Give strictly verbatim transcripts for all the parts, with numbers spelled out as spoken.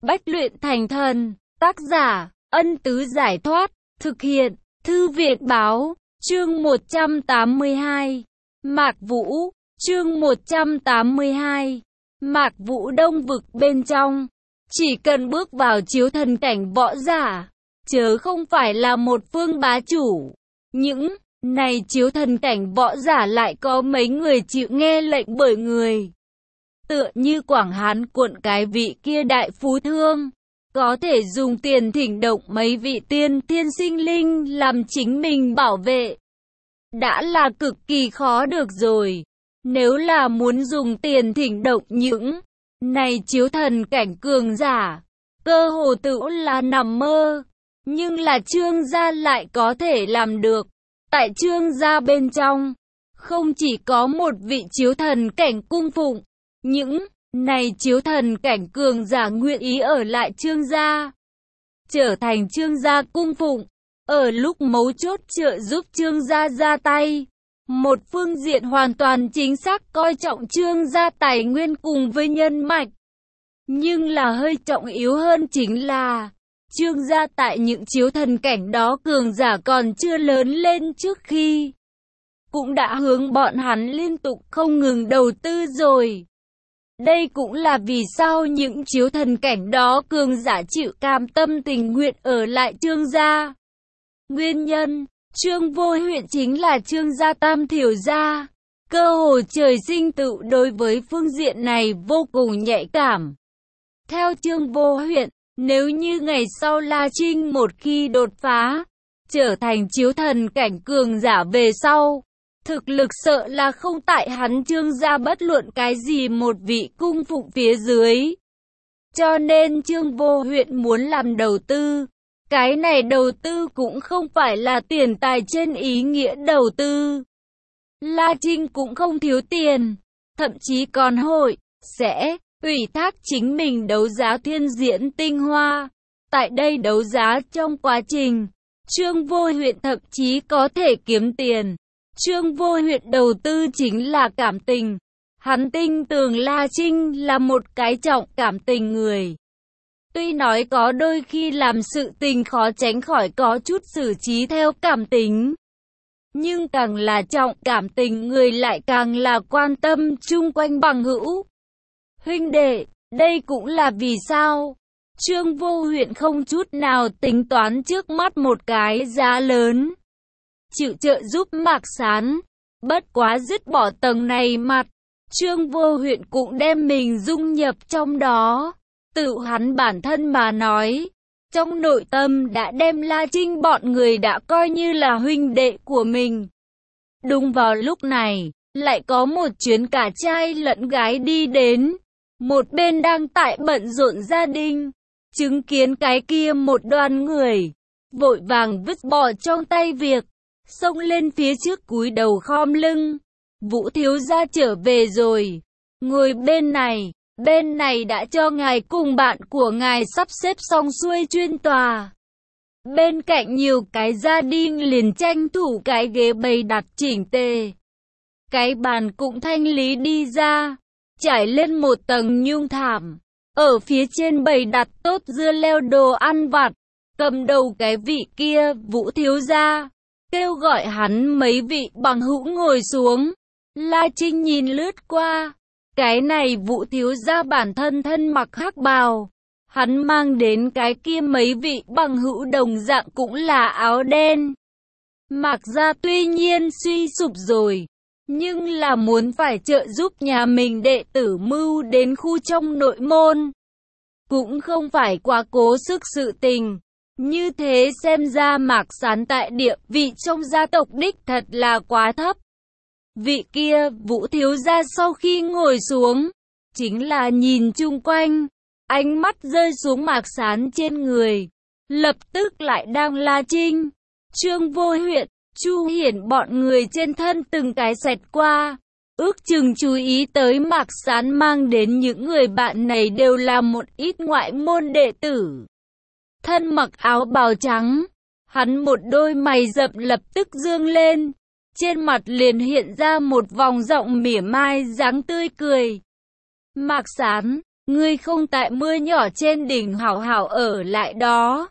Bách luyện thành thần. Tác giả, Ân Tứ Giải Thoát. Thực hiện, Thư Viện Báo. Chương một trăm tám mươi hai. Mạc Vũ. Chương một trăm tám mươi hai. Mạc Vũ. Đông vực bên trong. Chỉ cần bước vào chiếu thần cảnh võ giả, chớ không phải là một phương bá chủ. Những này chiếu thần cảnh võ giả lại có mấy người chịu nghe lệnh bởi người. Tựa như Quảng Hán quận cái vị kia đại phú thương, có thể dùng tiền thỉnh động mấy vị tiên thiên sinh linh làm chính mình bảo vệ. Đã là cực kỳ khó được rồi. Nếu là muốn dùng tiền thỉnh động những này chiếu thần cảnh cường giả, cơ hồ tự là nằm mơ. Nhưng là Trương gia lại có thể làm được. Tại Trương gia bên trong, không chỉ có một vị chiếu thần cảnh cung phụng, những này chiếu thần cảnh cường giả nguyện ý ở lại Trương gia, trở thành Trương gia cung phụng, ở lúc mấu chốt trợ giúp Trương gia ra tay. Một phương diện hoàn toàn chính xác coi trọng Trương gia tài nguyên cùng với nhân mạch. Nhưng là hơi trọng yếu hơn chính là Trương gia tại những chiếu thần cảnh đó cường giả còn chưa lớn lên trước khi, cũng đã hướng bọn hắn liên tục không ngừng đầu tư rồi. Đây cũng là vì sao những chiếu thần cảnh đó cường giả chịu cam tâm tình nguyện ở lại Trương gia. Nguyên nhân, Trương Vô Huyện chính là Trương gia tam thiểu gia. Cơ hồ trời sinh tự đối với phương diện này vô cùng nhạy cảm. Theo Trương Vô Huyện, nếu như ngày sau La Trinh một khi đột phá, trở thành chiếu thần cảnh cường giả về sau, thực lực sợ là không tại hắn Trương gia bất luận cái gì một vị cung phụng phía dưới. Cho nên Trương Vô Huyện muốn làm đầu tư. Cái này đầu tư cũng không phải là tiền tài trên ý nghĩa đầu tư. La Trinh cũng không thiếu tiền, thậm chí còn hội, sẽ ủy thác chính mình đấu giá thiên diễn tinh hoa. Tại đây đấu giá trong quá trình, Trương Vô Huyện thậm chí có thể kiếm tiền. Trương Vô Huyện đầu tư chính là cảm tình. Hắn tin tưởng La Trinh là một cái trọng cảm tình người. Tuy nói có đôi khi làm sự tình khó tránh khỏi có chút xử trí theo cảm tính, nhưng càng là trọng cảm tình người lại càng là quan tâm chung quanh bằng hữu. Huynh đệ, đây cũng là vì sao Trương Vô Huyện không chút nào tính toán trước mắt một cái giá lớn, chịu trợ giúp Mạc Sán. Bất quá dứt bỏ tầng này mặt, Trương Vô Huyện cũng đem mình dung nhập trong đó. Tự hắn bản thân mà nói, trong nội tâm đã đem La Trinh bọn người đã coi như là huynh đệ của mình. Đúng vào lúc này, lại có một chuyến cả trai lẫn gái đi đến. Một bên đang tại bận rộn gia đình, chứng kiến cái kia một đoàn người, vội vàng vứt bỏ trong tay việc, xông lên phía trước cúi đầu khom lưng. Vũ thiếu gia trở về rồi, ngồi bên này. Bên này đã cho ngài cùng bạn của ngài sắp xếp xong xuôi chuyên tòa. Bên cạnh nhiều cái gia đình liền tranh thủ cái ghế bày đặt chỉnh tề. Cái bàn cũng thanh lý đi ra, trải lên một tầng nhung thảm. Ở phía trên bày đặt tốt dưa leo đồ ăn vặt. Cầm đầu cái vị kia, Vũ thiếu gia, kêu gọi hắn mấy vị bằng hữu ngồi xuống. La Trinh nhìn lướt qua. Cái này Vũ thiếu gia bản thân thân mặc hắc bào, hắn mang đến cái kia mấy vị bằng hữu đồng dạng cũng là áo đen. Mạc gia tuy nhiên suy sụp rồi, nhưng là muốn phải trợ giúp nhà mình đệ tử mưu đến khu trong nội môn, cũng không phải quá cố sức sự tình. Như thế xem ra Mạc Sán tại địa vị trong gia tộc đích thật là quá thấp. Vị kia, Vũ thiếu gia sau khi ngồi xuống, chính là nhìn chung quanh, ánh mắt rơi xuống Mạc Sán trên người, lập tức lại đang La Trinh, Trương Vô Huyện, Chu Hiển bọn người trên thân từng cái xẹt qua, ước chừng chú ý tới Mạc Sán mang đến những người bạn này đều là một ít ngoại môn đệ tử. Thân mặc áo bào trắng, hắn một đôi mày rậm lập tức dương lên. Trên mặt liền hiện ra một vòng rộng mỉa mai dáng tươi cười. Mạc Sán, ngươi không tại mưa nhỏ trên đỉnh hảo hảo ở lại đó.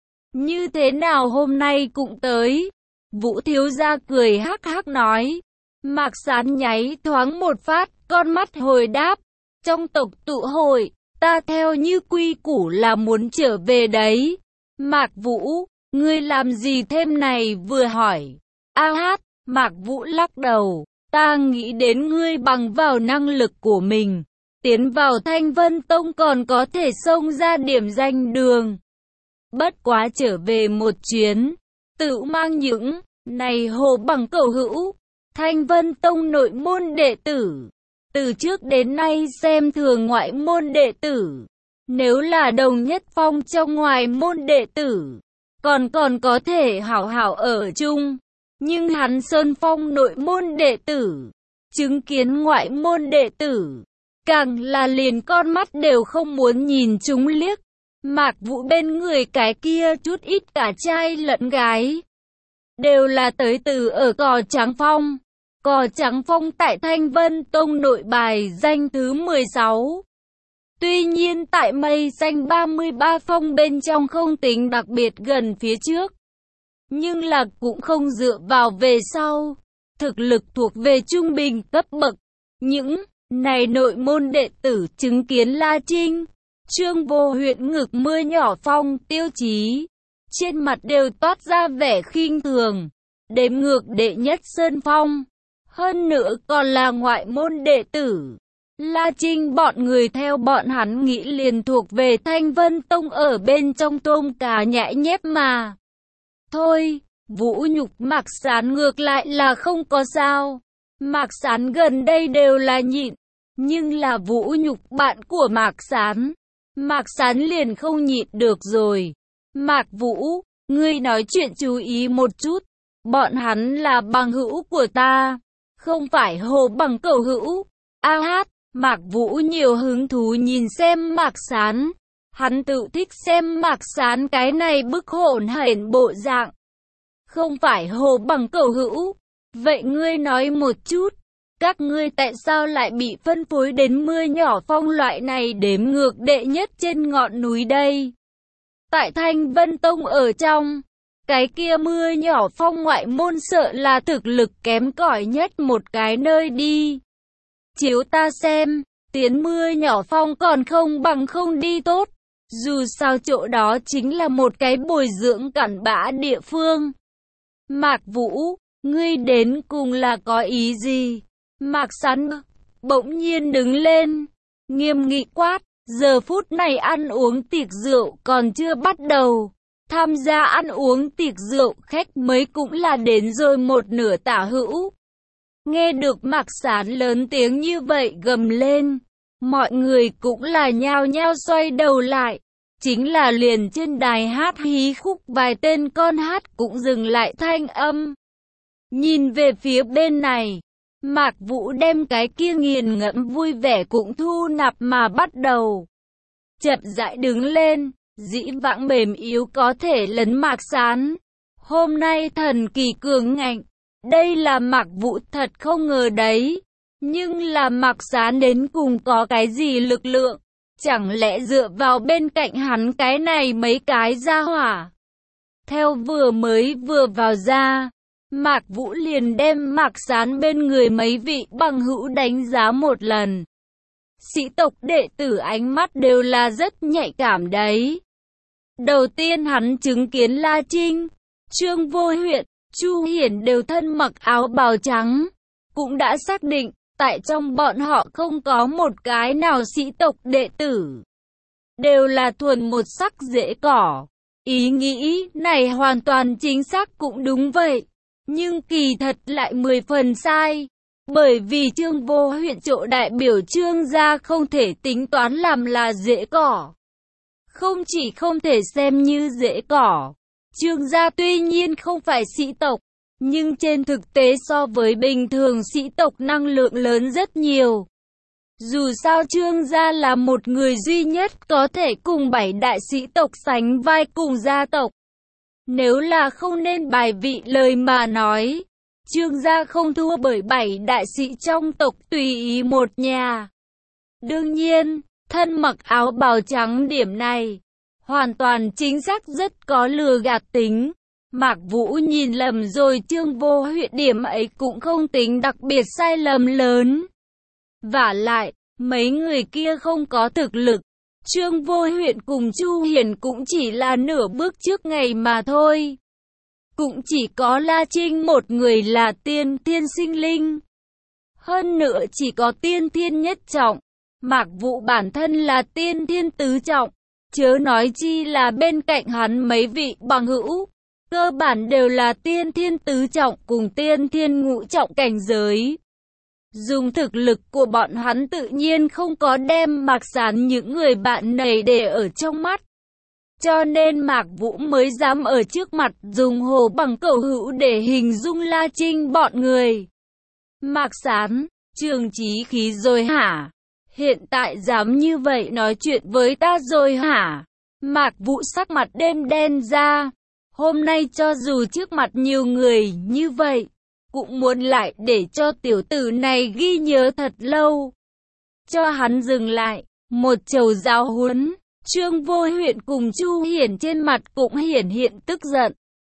Như thế nào hôm nay cũng tới? Vũ thiếu gia cười hắc hắc nói. Mạc Sán nháy thoáng một phát, con mắt hồi đáp. Trong tộc tụ hội, ta theo như quy củ là muốn trở về đấy. Mạc Vũ, ngươi làm gì thêm này vừa hỏi. A hát, Mạc Vũ lắc đầu. Ta nghĩ đến ngươi bằng vào năng lực của mình. Tiến vào Thanh Vân Tông còn có thể xông ra điểm danh đường. Bất quá trở về một chuyến, tự mang những này hồ bằng cầu hữu. Thanh Vân Tông nội môn đệ tử, từ trước đến nay xem thường ngoại môn đệ tử. Nếu là Đồng Nhất Phong trong ngoài môn đệ tử, còn còn có thể hảo hảo ở chung. Nhưng hắn Sơn Phong nội môn đệ tử, chứng kiến ngoại môn đệ tử, càng là liền con mắt đều không muốn nhìn chúng liếc. Mạc Vũ bên người cái kia chút ít cả trai lẫn gái, đều là tới từ ở Cò Trắng Phong. Cò Trắng Phong tại Thanh Vân Tông nội bài danh thứ mười sáu. Tuy nhiên tại mây danh ba mươi ba phong bên trong không tính đặc biệt gần phía trước, nhưng là cũng không dựa vào về sau. Thực lực thuộc về trung bình cấp bậc. Những này nội môn đệ tử chứng kiến La Trinh, Trương Vô Huyện ngực mưa nhỏ phong tiêu chí, trên mặt đều toát ra vẻ khinh thường. Đếm ngược đệ nhất Sơn Phong, hơn nữa còn là ngoại môn đệ tử. La Trinh bọn người theo bọn hắn nghĩ liền thuộc về Thanh Vân Tông ở bên trong tôm cá nhãi nhép mà. Thôi, vũ nhục Mạc Sán ngược lại là không có sao. Mạc Sán gần đây đều là nhịn, nhưng là vũ nhục bạn của Mạc Sán, Mạc Sán liền không nhịn được rồi. Mạc Vũ, ngươi nói chuyện chú ý một chút, bọn hắn là bằng hữu của ta, không phải hồ bằng cầu hữu. A hát, Mạc Vũ nhiều hứng thú nhìn xem Mạc Sán, hắn tự thích xem Mạc Sán cái này bức hỗn hển bộ dạng. Không phải hồ bằng cầu hữu, vậy ngươi nói một chút, các ngươi tại sao lại bị phân phối đến mưa nhỏ phong loại này đếm ngược đệ nhất trên ngọn núi đây? Tại Thanh Vân Tông ở trong, cái kia mưa nhỏ phong ngoại môn sợ là thực lực kém cỏi nhất một cái nơi đi. Chiếu ta xem, tiến mưa nhỏ phong còn không bằng không đi tốt. Dù sao chỗ đó chính là một cái bồi dưỡng cặn bã địa phương. Mạc Vũ, ngươi đến cùng là có ý gì? Mạc Sán bỗng nhiên đứng lên, nghiêm nghị quát. Giờ phút này ăn uống tiệc rượu còn chưa bắt đầu. Tham gia ăn uống tiệc rượu khách mới cũng là đến rồi một nửa tả hữu. Nghe được Mạc Sán lớn tiếng như vậy gầm lên, mọi người cũng là nhao nhao xoay đầu lại. Chính là liền trên đài hát hí khúc vài tên con hát cũng dừng lại thanh âm. Nhìn về phía bên này, Mạc Vũ đem cái kia nghiền ngẫm vui vẻ cũng thu nạp mà bắt đầu. Chậm rãi đứng lên, dĩ vãng mềm yếu có thể lấn Mạc Sán. Hôm nay thần kỳ cường ngạnh, đây là Mạc Vũ thật không ngờ đấy. Nhưng là Mạc Sán đến cùng có cái gì lực lượng? Chẳng lẽ dựa vào bên cạnh hắn cái này mấy cái gia hỏa? Theo vừa mới vừa vào ra, Mạc Vũ liền đem Mạc Sán bên người mấy vị bằng hữu đánh giá một lần. Sĩ tộc đệ tử ánh mắt đều là rất nhạy cảm đấy. Đầu tiên hắn chứng kiến La Trinh, Trương Vô Huyện, Chu Hiển đều thân mặc áo bào trắng, cũng đã xác định, tại trong bọn họ không có một cái nào sĩ tộc đệ tử. Đều là thuần một sắc rễ cỏ. Ý nghĩ này hoàn toàn chính xác cũng đúng vậy. Nhưng kỳ thật lại mười phần sai. Bởi vì Trương Vô Huyện chỗ đại biểu Trương gia không thể tính toán làm là rễ cỏ. Không chỉ không thể xem như rễ cỏ, Trương gia tuy nhiên không phải sĩ tộc, nhưng trên thực tế so với bình thường sĩ tộc năng lượng lớn rất nhiều. Dù sao Trương gia là một người duy nhất có thể cùng bảy đại sĩ tộc sánh vai cùng gia tộc. Nếu là không nên bài vị lời mà nói, Trương gia không thua bởi bảy đại sĩ trong tộc tùy ý một nhà. Đương nhiên, thân mặc áo bào trắng, điểm này hoàn toàn chính xác, rất có lừa gạt tính. Mạc Vũ nhìn lầm rồi, Trương Vô Huyện điểm ấy cũng không tính đặc biệt sai lầm lớn. Vả lại, mấy người kia không có thực lực. Trương Vô Huyện cùng Chu Hiền cũng chỉ là nửa bước trước ngày mà thôi. Cũng chỉ có La Trinh một người là tiên thiên sinh linh. Hơn nữa chỉ có tiên thiên nhất trọng. Mạc Vũ bản thân là tiên thiên tứ trọng. Chớ nói chi là bên cạnh hắn mấy vị bằng hữu. Cơ bản đều là tiên thiên tứ trọng cùng tiên thiên ngũ trọng cảnh giới. Dùng thực lực của bọn hắn tự nhiên không có đem Mạc Sán những người bạn này để ở trong mắt. Cho nên Mạc Vũ mới dám ở trước mặt dùng hồ bằng cẩu hữu để hình dung La Trinh bọn người. Mạc Sán, Trường Chí Khí rồi hả? Hiện tại dám như vậy nói chuyện với ta rồi hả? Mạc Vũ sắc mặt đêm đen ra. Hôm nay cho dù trước mặt nhiều người như vậy, cũng muốn lại để cho tiểu tử này ghi nhớ thật lâu. Cho hắn dừng lại, một chầu giáo huấn. Trương Vô Huyện cùng Chu Hiển trên mặt cũng hiển hiện tức giận.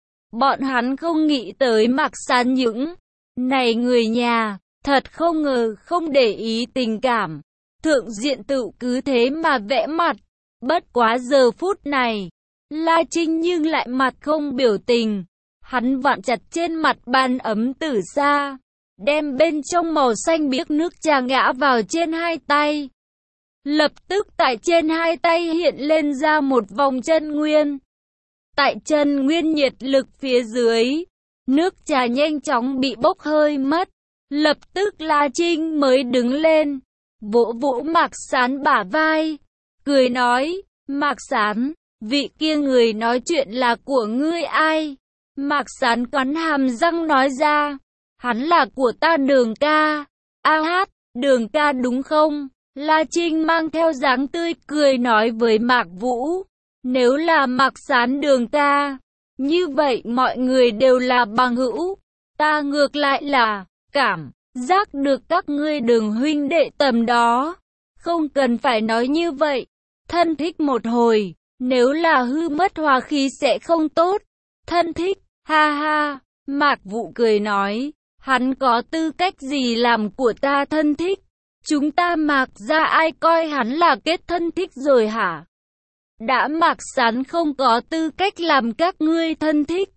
Bọn hắn không nghĩ tới Mạc Sán những này người nhà, thật không ngờ không để ý tình cảm. Thượng diện tự cứ thế mà vẽ mặt. Bất quá giờ phút này, La Trinh nhưng lại mặt không biểu tình. Hắn vặn chặt trên mặt bàn ấm tử ra, đem bên trong màu xanh biếc nước trà ngã vào trên hai tay. Lập tức tại trên hai tay hiện lên ra một vòng chân nguyên. Tại chân nguyên nhiệt lực phía dưới, nước trà nhanh chóng bị bốc hơi mất. Lập tức La Trinh mới đứng lên, vỗ vỗ Mạc Sán bả vai, cười nói, Mạc Sán, vị kia người nói chuyện là của ngươi ai? Mạc Sán cắn hàm răng nói ra, hắn là của ta Đường ca. A hát, Đường ca đúng không? La Trinh mang theo dáng tươi cười nói với Mạc Vũ, nếu là Mạc Sán Đường ca, như vậy mọi người đều là bằng hữu. Ta ngược lại là cảm giác được các ngươi Đường huynh đệ tầm đó, không cần phải nói như vậy. Thân thích một hồi, nếu là hư mất hòa khí sẽ không tốt. Thân thích, ha ha, Mạc Vũ cười nói, hắn có tư cách gì làm của ta thân thích? Chúng ta Mạc ra ai coi hắn là kết thân thích rồi hả? Đã Mạc Sán không có tư cách làm các ngươi thân thích.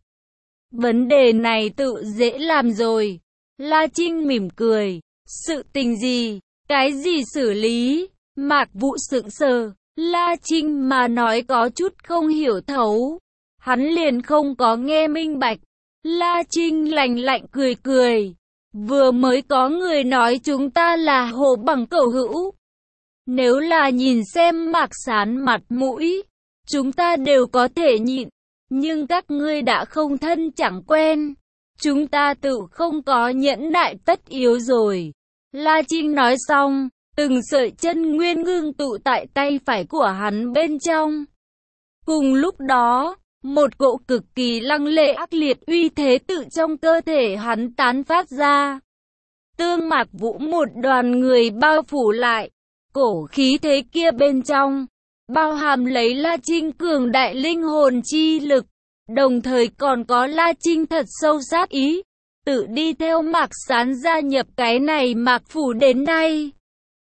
Vấn đề này tự dễ làm rồi. La Trinh mỉm cười, sự tình gì, cái gì xử lý? Mạc Vũ sững sờ, La Trinh mà nói có chút không hiểu thấu. Hắn liền không có nghe minh bạch. La Trinh lạnh lạnh cười cười. Vừa mới có người nói chúng ta là hồ bằng cẩu hữu. Nếu là nhìn xem Mạc Sán mặt mũi, chúng ta đều có thể nhịn. Nhưng các ngươi đã không thân chẳng quen, chúng ta tự không có nhẫn nại tất yếu rồi. La Trinh nói xong, từng sợi chân nguyên ngưng tụ tại tay phải của hắn bên trong. Cùng lúc đó, một cỗ cực kỳ lăng lệ ác liệt uy thế tự trong cơ thể hắn tán phát ra. Tương Mạc Vũ một đoàn người bao phủ lại, cổ khí thế kia bên trong, bao hàm lấy La Trinh cường đại linh hồn chi lực, đồng thời còn có La Trinh thật sâu sát ý, tự đi theo Mạc Sán gia nhập cái này Mạc Phủ đến nay.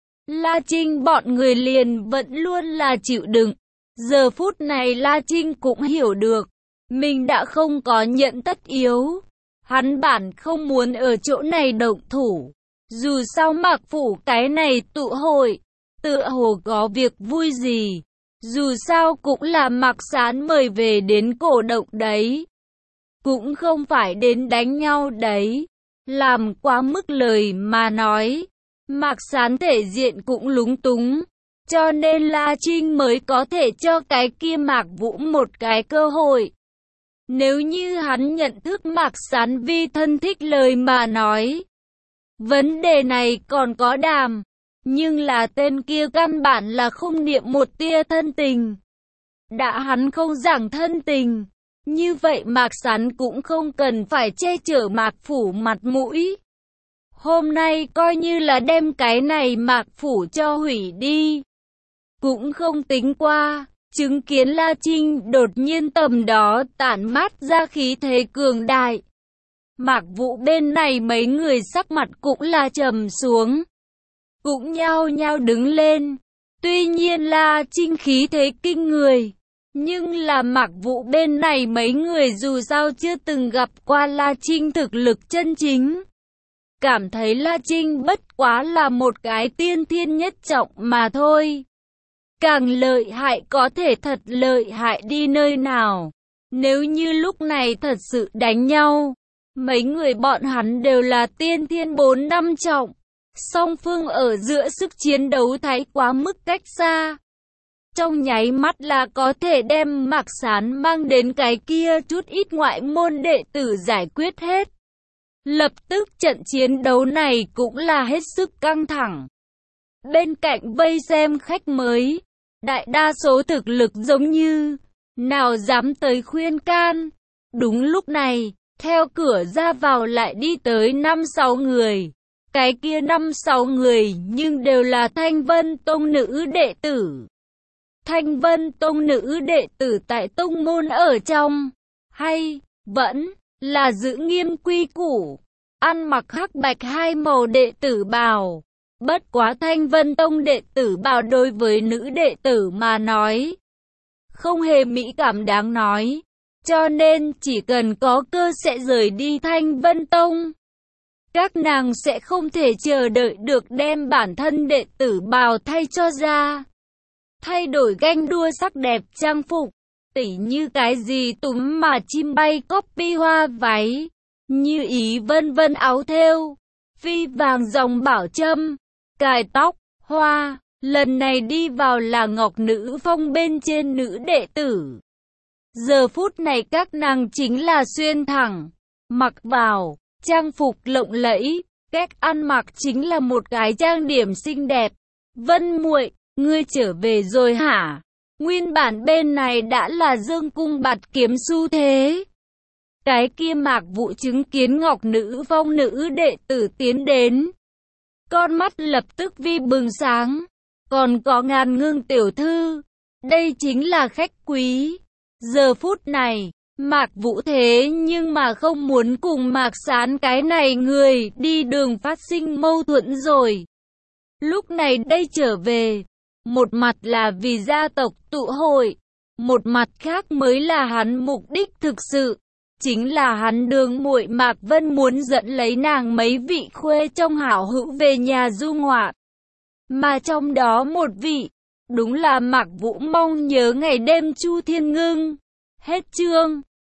La Trinh bọn người liền vẫn luôn là chịu đựng. Giờ phút này La Trinh cũng hiểu được, mình đã không có nhận tất yếu. Hắn bản không muốn ở chỗ này động thủ. Dù sao Mạc Phủ cái này tụ hội, tựa hồ có việc vui gì. Dù sao cũng là Mạc Sán mời về đến cổ động đấy. Cũng không phải đến đánh nhau đấy. Làm quá mức lời mà nói, Mạc Sán thể diện cũng lúng túng. Cho nên La Trinh mới có thể cho cái kia Mạc Vũ một cái cơ hội. Nếu như hắn nhận thức Mạc Sán vi thân thích lời mà nói, vấn đề này còn có đàm. Nhưng là tên kia căn bản là không niệm một tia thân tình. Đã hắn không giảng thân tình, như vậy Mạc Sán cũng không cần phải che chở Mạc Phủ mặt mũi. Hôm nay coi như là đem cái này Mạc Phủ cho hủy đi. cũng không tính qua, chứng kiến La Trinh đột nhiên tầm đó tản mát ra khí thế cường đại. Mạc Vũ bên này mấy người sắc mặt cũng là trầm xuống, cũng nhao nhao đứng lên. Tuy nhiên La Trinh khí thế kinh người, nhưng là Mạc Vũ bên này mấy người dù sao chưa từng gặp qua La Trinh thực lực chân chính. Cảm thấy La Trinh bất quá là một cái tiên thiên nhất trọng mà thôi. Càng lợi hại có thể thật lợi hại đi nơi nào. Nếu như lúc này thật sự đánh nhau, mấy người bọn hắn đều là tiên thiên bốn năm trọng. Song phương ở giữa sức chiến đấu thái quá mức cách xa. Trong nháy mắt là có thể đem Mạc Sán mang đến cái kia chút ít ngoại môn đệ tử giải quyết hết. Lập tức trận chiến đấu này cũng là hết sức căng thẳng. Bên cạnh vây xem khách mới, đại đa số thực lực giống như, nào dám tới khuyên can. Đúng lúc này, theo cửa ra vào lại đi tới năm sáu người. Cái kia năm sáu người nhưng đều là Thanh Vân Tông nữ đệ tử. Thanh Vân Tông nữ đệ tử tại tông môn ở trong, hay vẫn là giữ nghiêm quy củ, ăn mặc hắc bạch hai màu đệ tử bào. Bất quá Thanh Vân Tông đệ tử bào đối với nữ đệ tử mà nói, không hề mỹ cảm đáng nói, cho nên chỉ cần có cơ sẽ rời đi Thanh Vân Tông. Các nàng sẽ không thể chờ đợi được đem bản thân đệ tử bào thay cho ra. Thay đổi ganh đua sắc đẹp trang phục, tỉ như cái gì túm mà chim bay copy hoa váy, như ý vân vân áo thêu, phi vàng dòng bảo châm, cài tóc, hoa. Lần này đi vào là Ngọc Nữ Phong bên trên nữ đệ tử. Giờ phút này các nàng chính là xuyên thẳng, mặc vào trang phục lộng lẫy, cách ăn mặc chính là một cái trang điểm xinh đẹp. Vân muội, ngươi trở về rồi hả? Nguyên bản bên này đã là dương cung bạt kiếm xu thế. Cái kia Mạc Vũ chứng kiến Ngọc Nữ Phong nữ đệ tử tiến đến, con mắt lập tức vi bừng sáng. Còn có Ngàn Ngưng tiểu thư, đây chính là khách quý. Giờ phút này, Mạc Vũ thế nhưng mà không muốn cùng Mạc Sán cái này người đi đường phát sinh mâu thuẫn rồi. Lúc này đây trở về, một mặt là vì gia tộc tụ hội, một mặt khác mới là hắn mục đích thực sự. Chính là hắn đường muội Mạc Vân muốn dẫn lấy nàng mấy vị khuê trong hảo hữu về nhà du ngoạn. Mà trong đó một vị, đúng là Mạc Vũ mong nhớ ngày đêm Chu Thiên Ngưng. Hết chương.